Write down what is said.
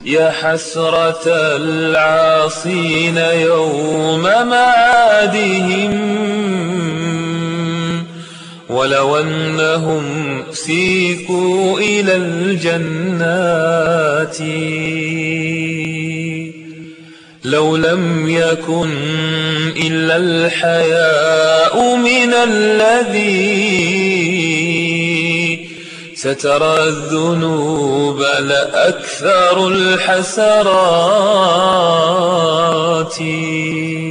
يا حسرة العاصين يوم معادهم، ولو أنهم سيقوا إلى الجنات لو لم يكن إلا الحياء من الذي سترى الذنوب لأكثر الحسرات.